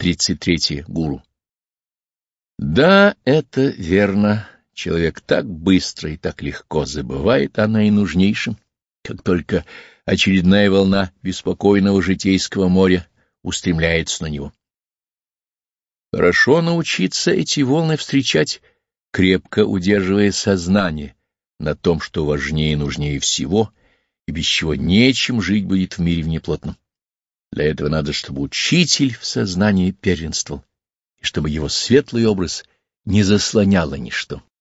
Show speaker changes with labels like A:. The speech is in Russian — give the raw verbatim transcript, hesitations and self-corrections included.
A: тридцать три. Гуру. Да, это верно. Человек так быстро и так легко забывает о наинужнейшем, как только очередная волна беспокойного житейского моря устремляется на него. Хорошо научиться эти волны встречать, крепко удерживая сознание на том, что важнее и нужнее всего, и без чего нечем жить будет в мире внеплотном. Для этого надо, чтобы учитель в сознании первенствовал, и чтобы его светлый образ не заслоняло ничто.